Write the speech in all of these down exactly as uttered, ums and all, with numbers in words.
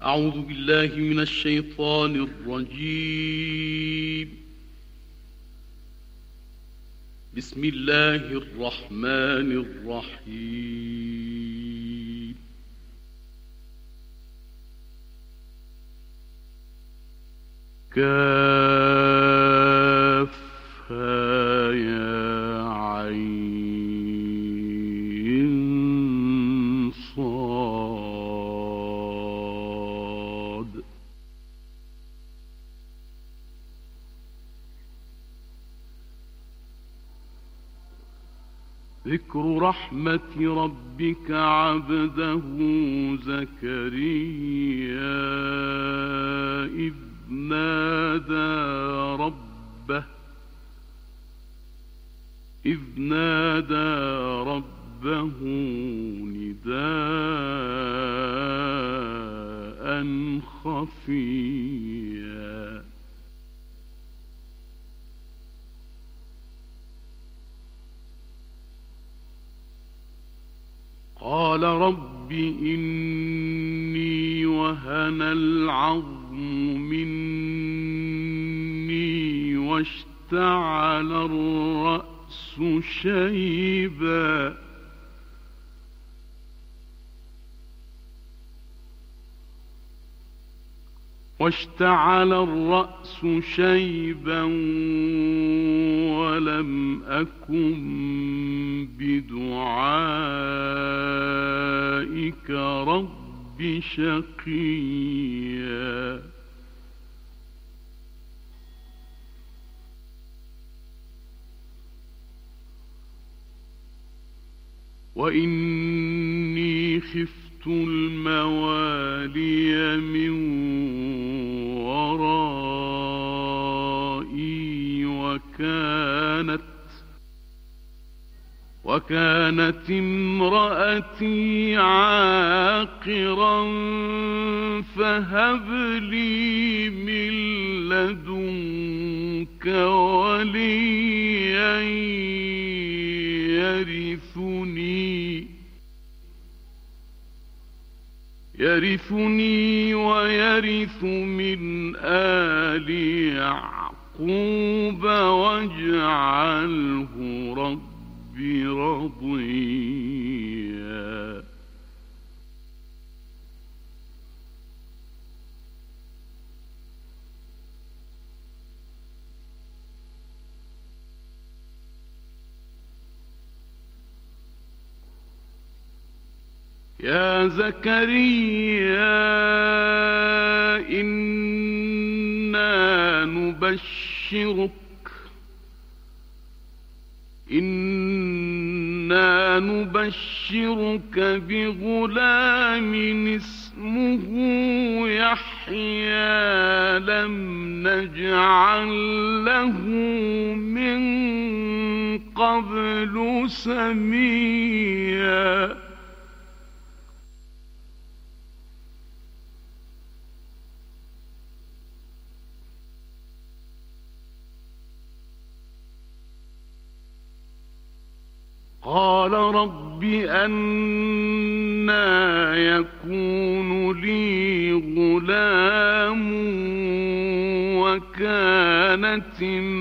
أعوذ بالله من الشيطان الرجيم. بسم الله الرحمن الرحيم. كافها يا عين صاد. ذكر رحمة ربك عبده زكريا إذ نادى ربه إذ نادى ربه نداء خفيا. قال رب إني وهن العظم مني واشتعل الرأس شيبا واشتعل الرأس شيبا ولم أكن بدعائك رب شقيا. وإني خفت الموالي من ورائي وكانت وكانت امرأتي عاقرا فهب لي من لدنك وليا يرثني يرثني ويرث من آل يعقوب واجعله ربي رضيا. يا زكريا إنا نبشرك إنا نبشرك بغلام اسمه يحيى لم نجعل له من قبل سميا. قال رب أنى يكون لي غلام وكانت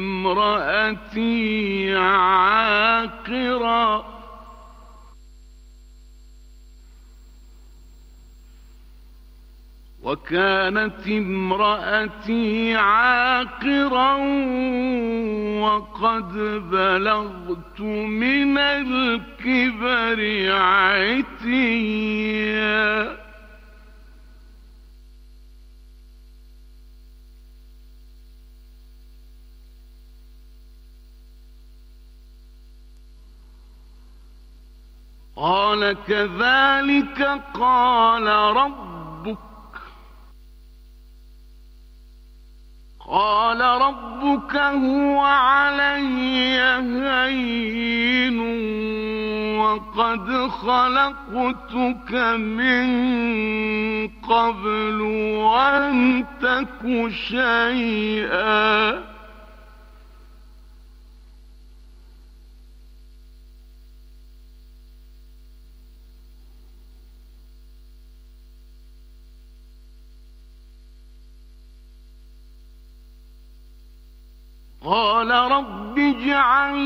امرأتي عاقرا وكانت امرأتي عاقرا وقد بلغت من الكبر عتيا. قال كذلك قال ربك قال ربك هو علي هين وقد خلقتك من قبل ولم تك شيئا. قال رب اجعل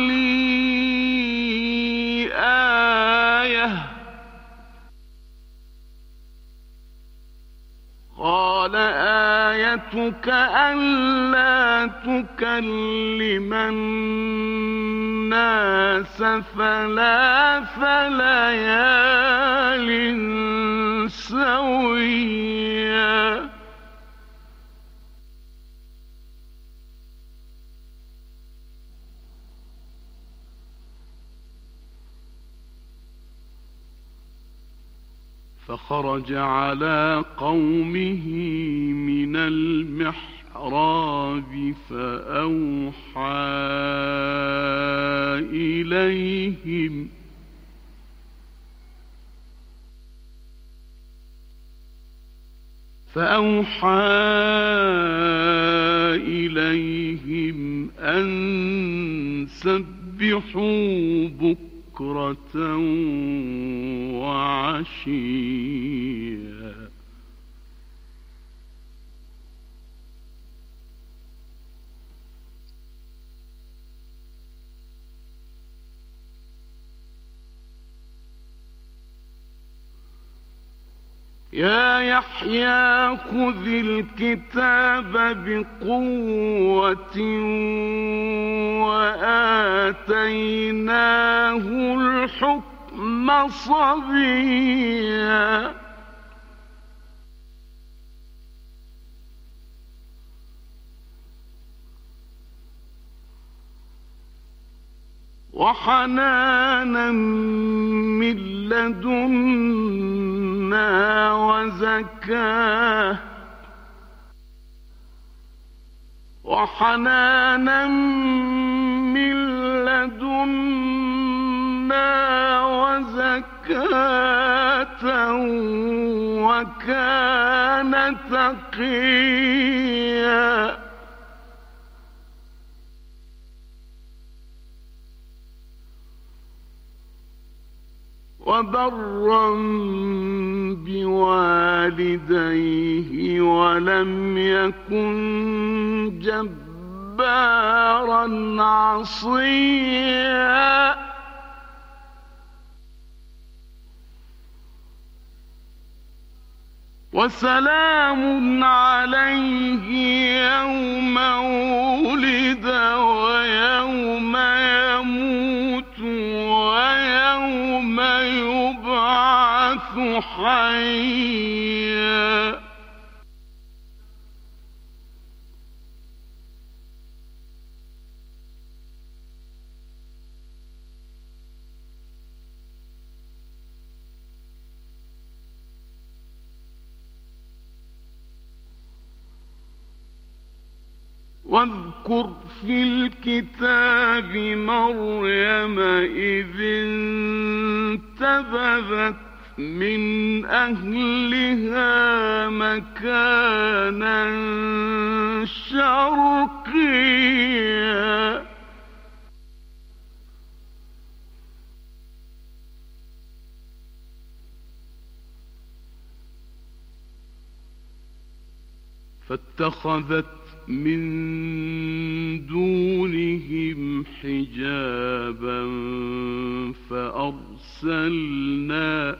لي آية قال آيتك ألا تكلم الناس ثلاث ليال سويا فخرج على قومه من المحراب فأوحى إليهم فأوحى إليهم أن سبحوا بكرة وعشيا يا يحيى خذ الكتاب بقوة وآتيناه الحكم صبيا وحنانا من لدنا وزكاة وحنانا من لدنا وزكاة وكان تقيا وبرا بوالديه ولم يكن جبارا عصيا وسلام عليه يوم ولد ويوم يموت ويوم يبعث حيا واذكر في الكتاب مريم إذ انتبذت من أهلها مكانا شرقيا فاتخذت من دونهم حجابا فأرسلنا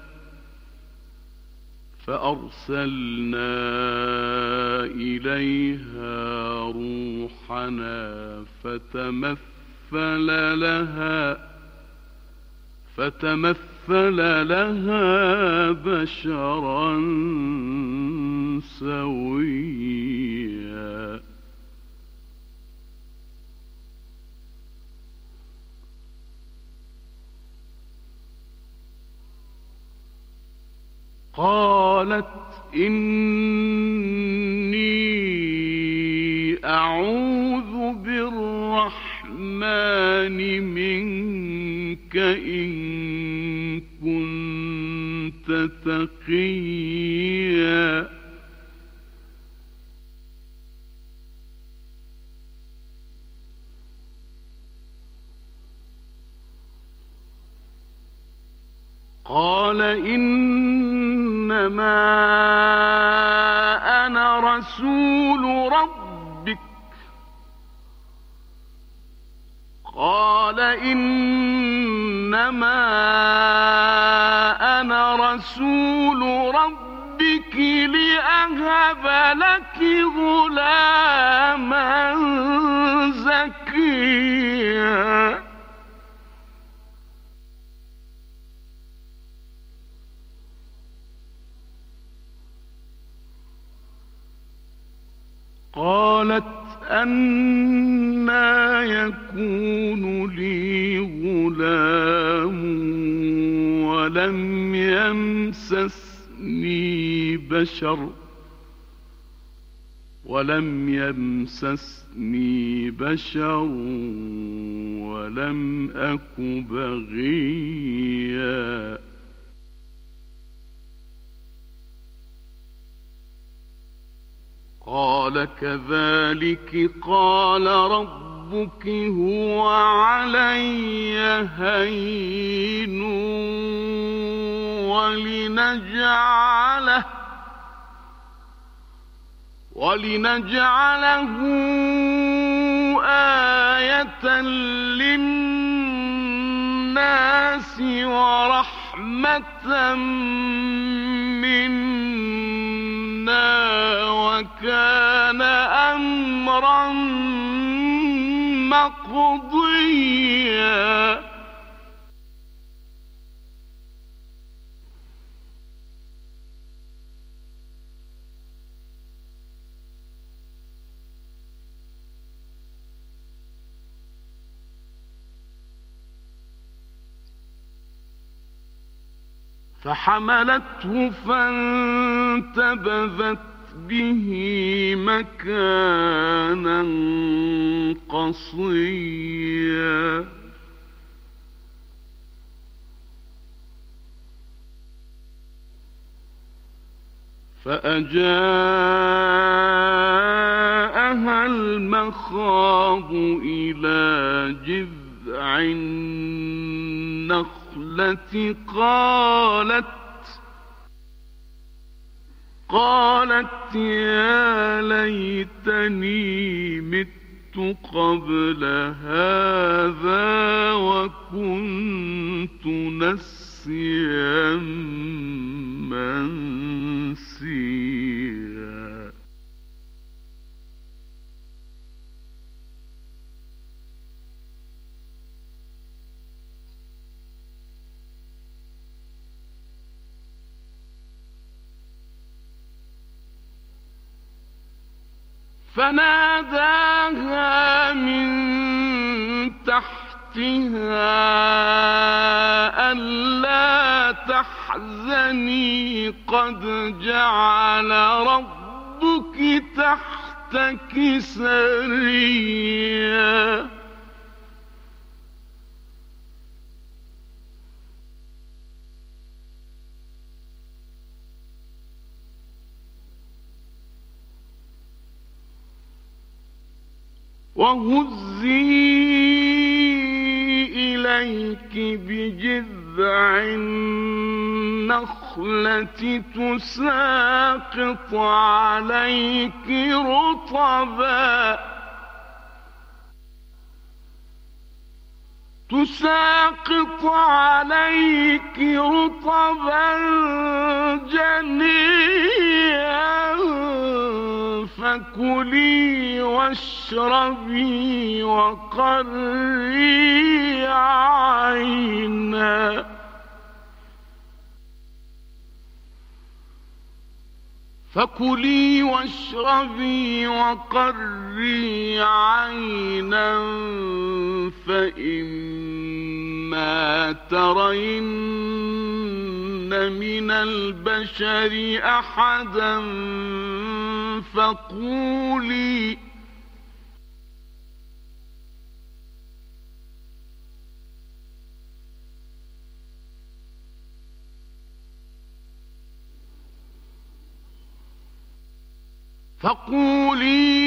فأرسلنا إليها روحنا فتمثل لها فتمثل لها بشرا سويا قالت إني أعوذ بالرحمن منك إن كنت تقيا قال إنما أنا رسول ربك قال إنما أنا رسول ربك لأهب لك غلاما زكيا قالت أنى يكون لي غلام ولم يمسسني بشر ولم يمسسني بشر ولم أك بغيا قال كذلك قال ربك هو علي هين ولنجعله ولنجعله آية للناس ورحمة منا وكان أمرا مقضيا فحملته فانتبذت به مكانا قصيا فأجاءها المخاض إلى جذع النخلة قالت قالت يا ليتني مت قبل هذا وكنت نسيا منسيا فناداها من تحتها ألا تحزني قد جعل ربك تحتك سريا وهزي إليك بجذع النخلة تساقط عليك رطبا تساقط عليك رطبا جنيا فكلي واشربي وقري عينا فكلي واشربي وقري عينا فإما ترين من البشر أحدا فقولي فقولي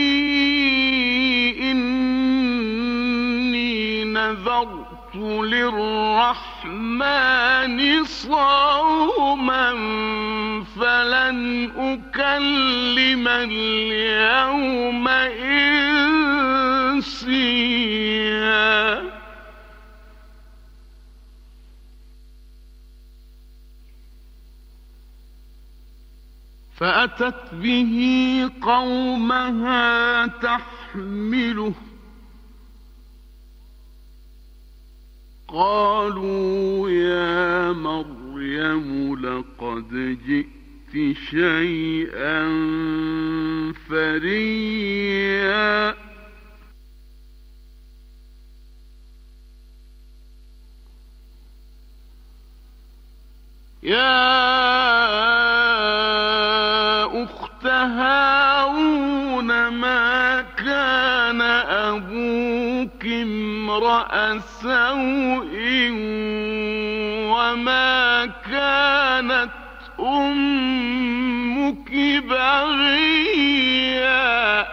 إني نذرت للرحمن صوما فلن أكلم اليوم إنسيا فأتت به قومها تحمله قالوا يا مريم لقد جئت شيئا فريا يا أخت هارون ما كان أبوك امرأ سوء وما كانت أمك بغيا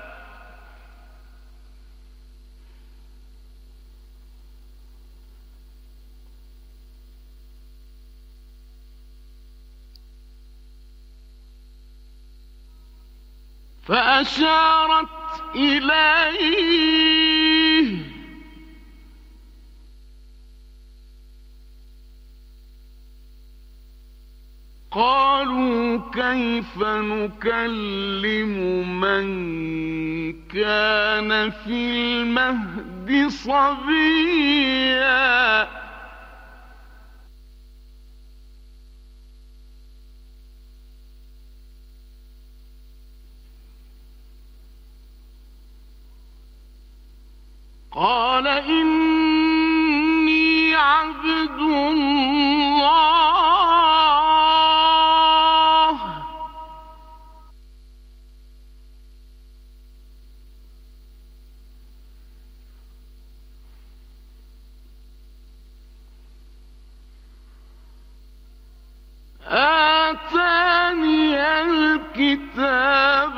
فأشارت إليه قالوا كيف نكلم من كان في المهد صبيا قال إني عبد الله آتاني الكتاب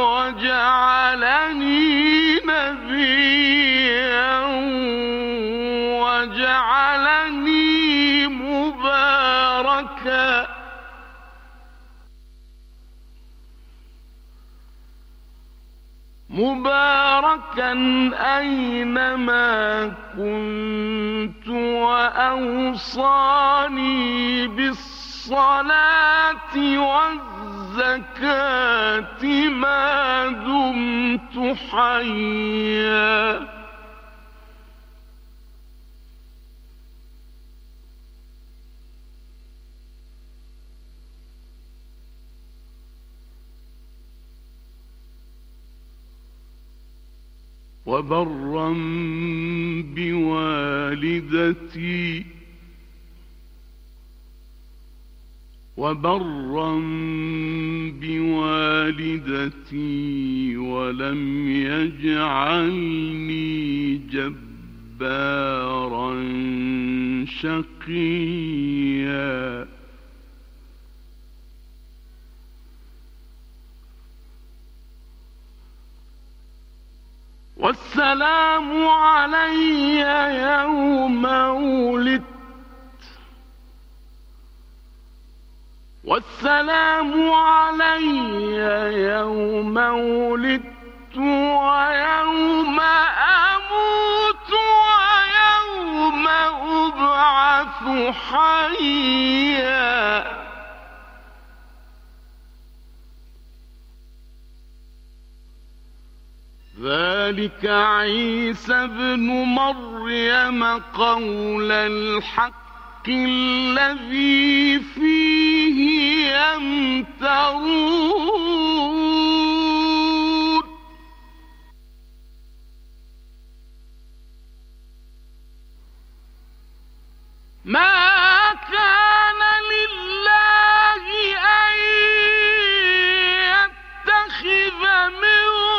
وجعلني نبيا وجعلني مباركا مباركا أينما كنت وأوصاني بالصلاة والزكاة ما دمت حيا وبرا بوالدتي وبرا بوالدتي ولم يجعلني جبارا شقيا والسلام علي يوم ولدت والسلام علي يوم ولدت ويوم أموت ويوم أبعث حيا ذلك عيسى ابن مريم قول الحق الذي فيه يمترون ما كان لله أن يتخذ من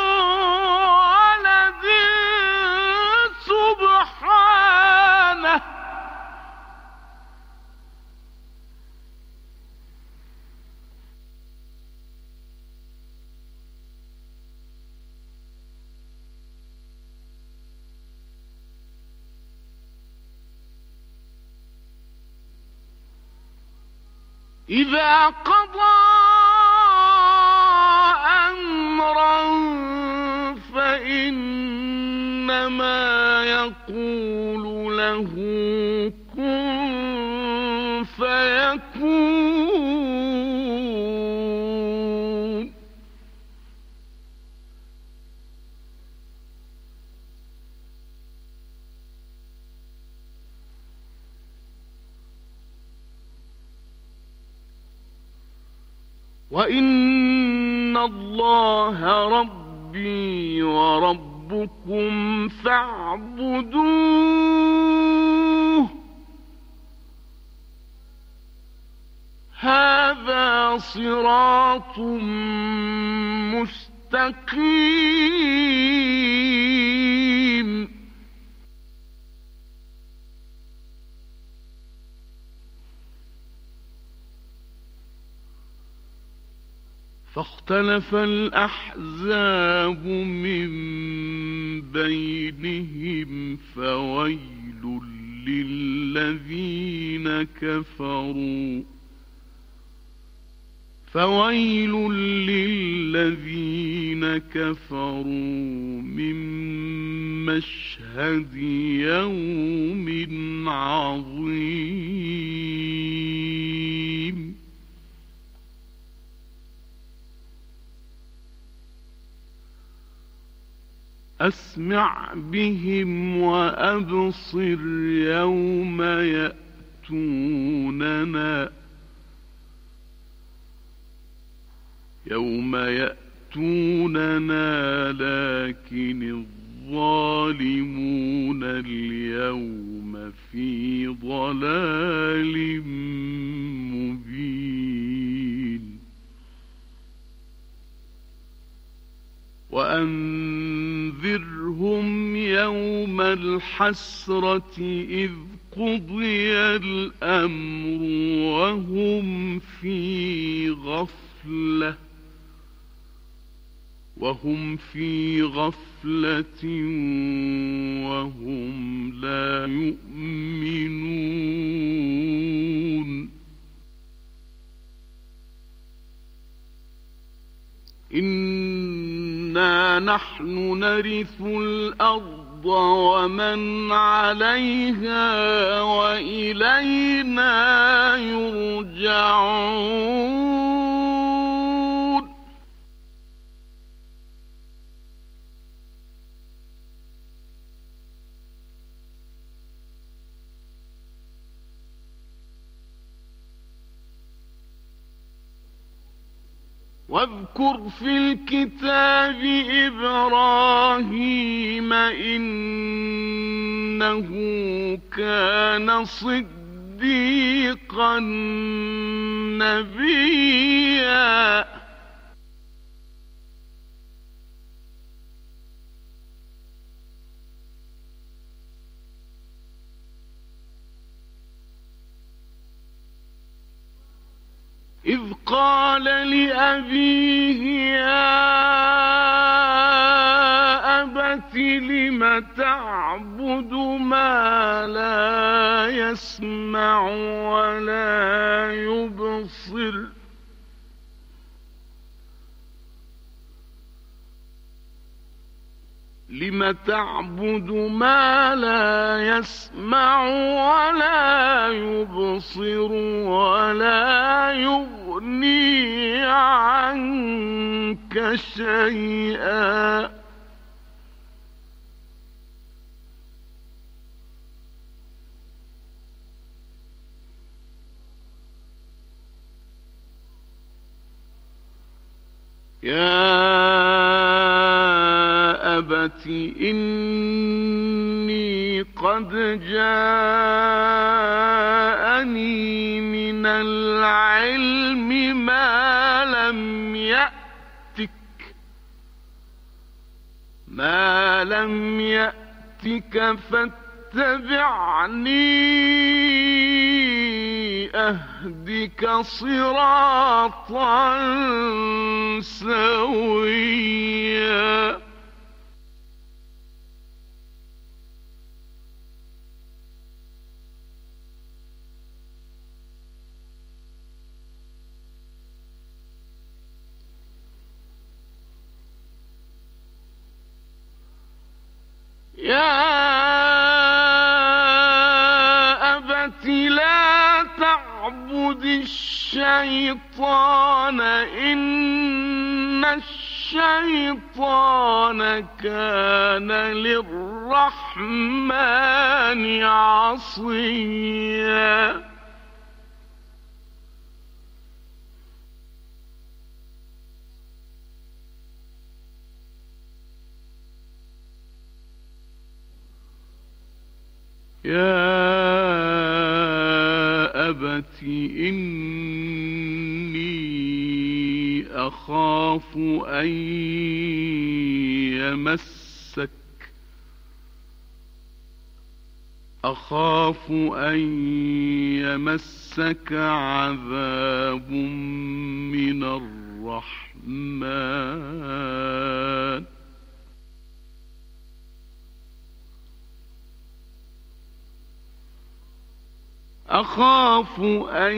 إذا قضى أمرا فإنما يقول له كن فيكون وإن الله ربي وربكم فاعبدوه هذا صراط مستقيم. فاختلف الأحزاب من بينهم فويل للذين كفروا فويل للذين كفروا من مشهد يوم عظيم. أسمع بهم وأبصر يوم يأتوننا يوم يأتوننا لكن الظالمون اليوم في ضلال مبين. وأنذرهم يوم الحسرة إذ قضي الأمر وهم في غفلة وهم في غفلة وهم لا يؤمنون. إنا نحن نرث الأرض ومن عليها وإلينا يرجعون. واذكر في الكتاب إبراهيم إنه كان صديقا نبيا. إذ قال لأبيه يا أبت لم تعبد ما لا يسمع ولا يبصر لم تعبد ما لا يسمع ولا يبصر ولا يغني عنك شيئا. يا أبت إني قد جاءني من العلم ما لم يأتك ما لم يأتك فاتبعني أهدك صراطا سويا. يا أبت لا تعبد الشيطان إن الشيطان كان للرحمن عصيا. يا أبت إني أخاف أن يمسك أخاف أن يمسك عذاب من الرحمن أخاف أن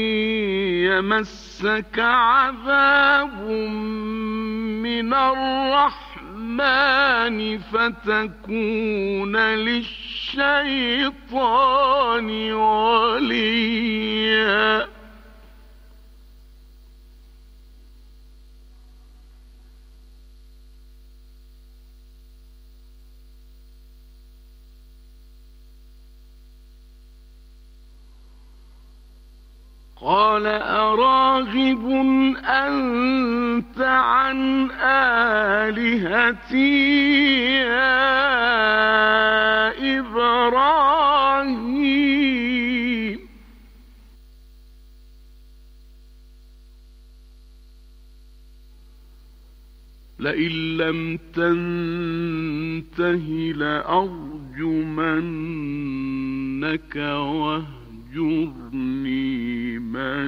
يمسك عذاب من الرحمن فتكون للشيطان وليا قال أراغب أنت عن آلهتي يا إبراهيم لئن لم تنته لأرجمنك واهجرني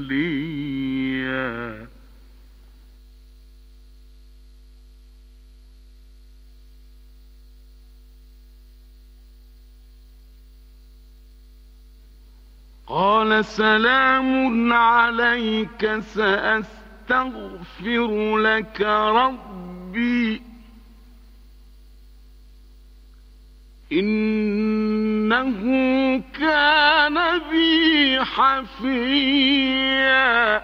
مليا قال سلام عليك سأستغفر لك ربي إنه كان بي حفيا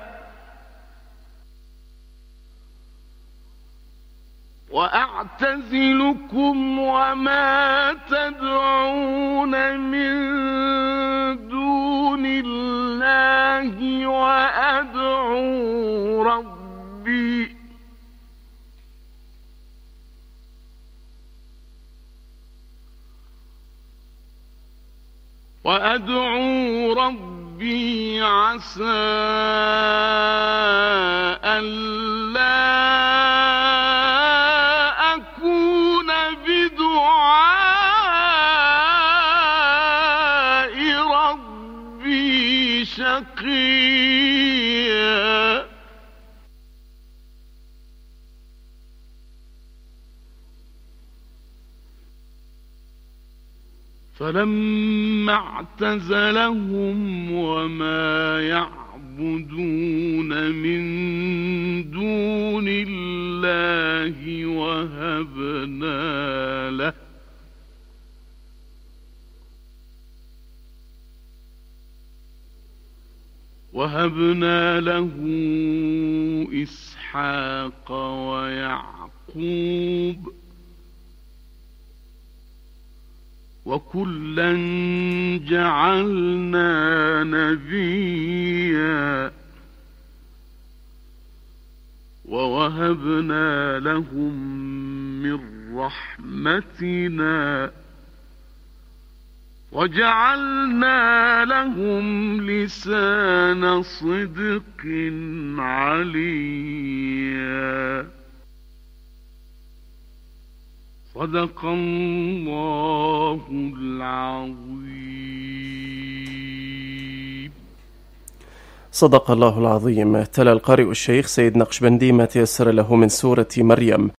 وأعتزلكم وما تدعون من دون الله وأدعو ربي وأدعو ربي عسى ألا أكون بدعاء ربي شقيا فلما اعتزلهم وما يعبدون من دون الله وهبنا له وهبنا له إسحاق ويعقوب وكلا جعلنا نبيا ووهبنا لهم من رحمتنا وجعلنا لهم لسان صدق عليا صدق الله العظيم. صدق الله العظيم. تلا القارئ الشيخ سيد نقشبندي ما تيسر له من سورة مريم.